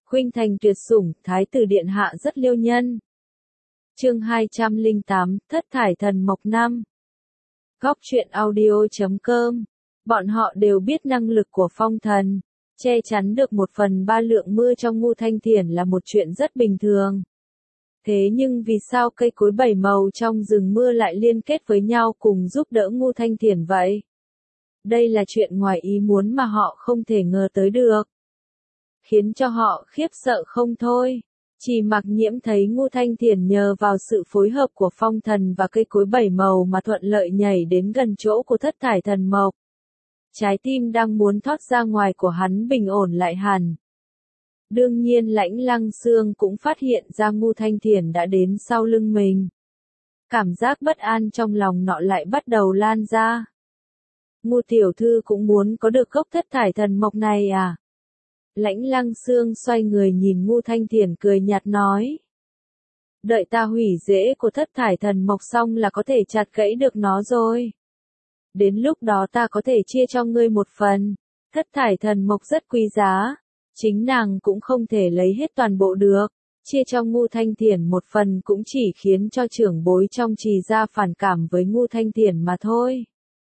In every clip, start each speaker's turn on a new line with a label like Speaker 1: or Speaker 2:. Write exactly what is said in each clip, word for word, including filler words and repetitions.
Speaker 1: Khuynh thành tuyệt sủng, thái tử điện hạ rất liêu nhân. Chương hai trăm lẻ tám, Thất thải thần mộc năm. Góc truyện audio chấm com. Bọn họ đều biết năng lực của phong thần, che chắn được một phần ba lượng mưa trong Ngũ Thanh Thiền là một chuyện rất bình thường. Thế nhưng vì sao cây cối bảy màu trong rừng mưa lại liên kết với nhau cùng giúp đỡ Ngũ Thanh Thiền vậy? Đây là chuyện ngoài ý muốn mà họ không thể ngờ tới được, khiến cho họ khiếp sợ không thôi. Chỉ Mặc Nhiễm thấy Ngũ Thanh Thiền nhờ vào sự phối hợp của phong thần và cây cối bảy màu mà thuận lợi nhảy đến gần chỗ của thất thải thần mộc. Trái tim đang muốn thoát ra ngoài của hắn bình ổn lại hẳn. Đương nhiên Lãnh Lăng Xương cũng phát hiện ra Ngũ Thanh Thiền đã đến sau lưng mình. Cảm giác bất an trong lòng nọ lại bắt đầu lan ra. Ngũ tiểu thư cũng muốn có được gốc thất thải thần mộc này à? Lãnh Lăng Xương xoay người nhìn Ngũ Thanh Thiền cười nhạt nói. Đợi ta hủy rễ của thất thải thần mộc xong là có thể chặt gãy được nó rồi. Đến lúc đó ta có thể chia cho ngươi một phần. Thất thải thần mộc rất quý giá, chính nàng cũng không thể lấy hết toàn bộ được. Chia cho Ngũ Thanh Thiền một phần cũng chỉ khiến cho trưởng bối trong Trì gia phản cảm với Ngũ Thanh Thiền mà thôi.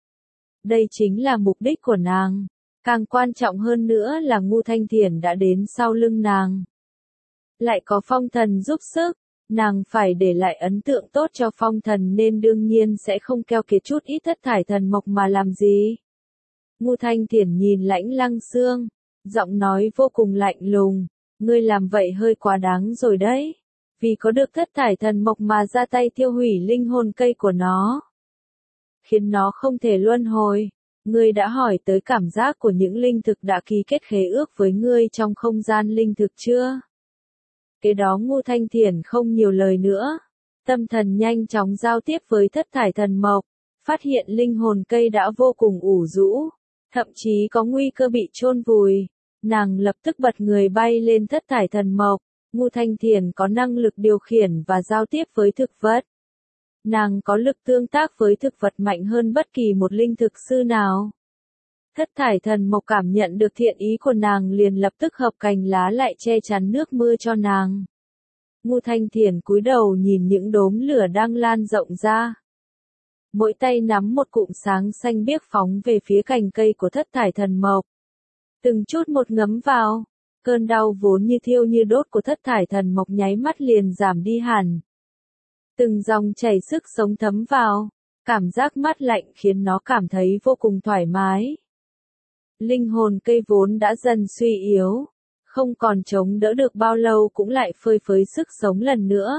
Speaker 1: Đây chính là mục đích của nàng. Càng quan trọng hơn nữa là Ngũ Thanh Thiền đã đến sau lưng nàng. Lại có phong thần giúp sức, nàng phải để lại ấn tượng tốt cho phong thần nên đương nhiên sẽ không keo kiệt chút ít thất thải thần mộc mà làm gì. Ngũ Thanh Thiền nhìn Lãnh Lăng Xương, giọng nói vô cùng lạnh lùng, ngươi làm vậy hơi quá đáng rồi đấy. Vì có được thất thải thần mộc mà ra tay tiêu hủy linh hồn cây của nó, khiến nó không thể luân hồi. Ngươi đã hỏi tới cảm giác của những linh thực đã ký kết khế ước với ngươi trong không gian linh thực chưa? Cái đó Ngũ Thanh Thiền không nhiều lời nữa. Tâm thần nhanh chóng giao tiếp với thất thải thần mộc, phát hiện linh hồn cây đã vô cùng ủ rũ, thậm chí có nguy cơ bị chôn vùi. Nàng lập tức bật người bay lên thất thải thần mộc. Ngũ Thanh Thiền có năng lực điều khiển và giao tiếp với thực vật. Nàng có lực tương tác với thực vật mạnh hơn bất kỳ một linh thực sư nào. Thất thải thần mộc cảm nhận được thiện ý của nàng liền lập tức hợp cành lá lại che chắn nước mưa cho nàng. Ngũ Thanh Thiền cúi đầu nhìn những đốm lửa đang lan rộng ra. Mỗi tay nắm một cụm sáng xanh biếc phóng về phía cành cây của thất thải thần mộc. Từng chút một ngấm vào, cơn đau vốn như thiêu như đốt của thất thải thần mộc nháy mắt liền giảm đi hẳn. Từng dòng chảy sức sống thấm vào, cảm giác mát lạnh khiến nó cảm thấy vô cùng thoải mái. Linh hồn cây vốn đã dần suy yếu, không còn chống đỡ được bao lâu cũng lại phơi phới sức sống lần nữa.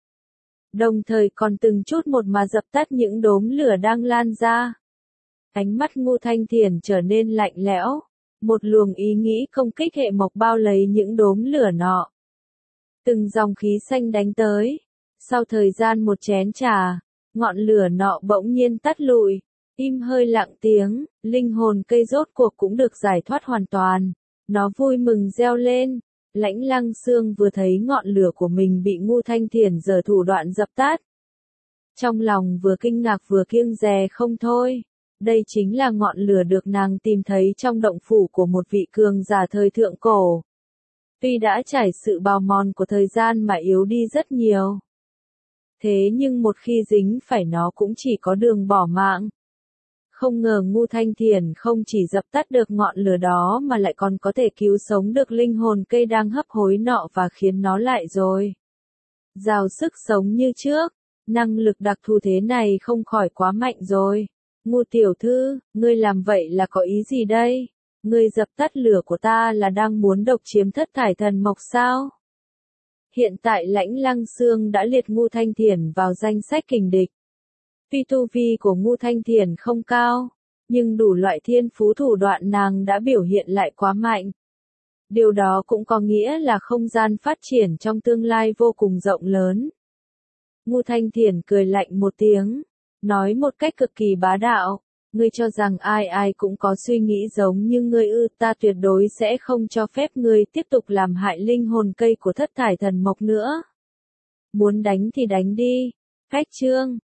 Speaker 1: Đồng thời còn từng chút một mà dập tắt những đốm lửa đang lan ra. Ánh mắt Ngũ Thanh Thiền trở nên lạnh lẽo, một luồng ý nghĩ công kích hệ mộc bao lấy những đốm lửa nọ. Từng dòng khí xanh đánh tới. Sau thời gian một chén trà, ngọn lửa nọ bỗng nhiên tắt lụi, im hơi lặng tiếng, linh hồn cây rốt cuộc cũng được giải thoát hoàn toàn. Nó vui mừng reo lên. Lãnh Lăng Xương vừa thấy ngọn lửa của mình bị Ngũ Thanh Thiền giở thủ đoạn dập tắt. Trong lòng vừa kinh ngạc vừa kiêng dè không thôi. Đây chính là ngọn lửa được nàng tìm thấy trong động phủ của một vị cường giả thời thượng cổ. Tuy đã trải sự bào mòn của thời gian mà yếu đi rất nhiều. Thế nhưng một khi dính phải nó cũng chỉ có đường bỏ mạng. Không ngờ Ngũ Thanh Thiền không chỉ dập tắt được ngọn lửa đó mà lại còn có thể cứu sống được linh hồn cây đang hấp hối nọ và khiến nó lại rồi rào sức sống như trước. Năng lực đặc thù thế này không khỏi quá mạnh rồi. Ngũ tiểu thư, ngươi làm vậy là có ý gì đây? Ngươi dập tắt lửa của ta là đang muốn độc chiếm thất thải thần mộc sao? Hiện tại Lãnh Lăng Xương đã liệt Ngũ Thanh Thiền vào danh sách kình địch. Tuy tu vi của Ngũ Thanh Thiền không cao, nhưng đủ loại thiên phú thủ đoạn nàng đã biểu hiện lại quá mạnh. Điều đó cũng có nghĩa là không gian phát triển trong tương lai vô cùng rộng lớn. Ngũ Thanh Thiền cười lạnh một tiếng, nói một cách cực kỳ bá đạo, ngươi cho rằng ai ai cũng có suy nghĩ giống như ngươi ư? Ta tuyệt đối sẽ không cho phép ngươi tiếp tục làm hại linh hồn cây của thất thải thần mộc nữa. Muốn đánh thì đánh đi. Phách trương,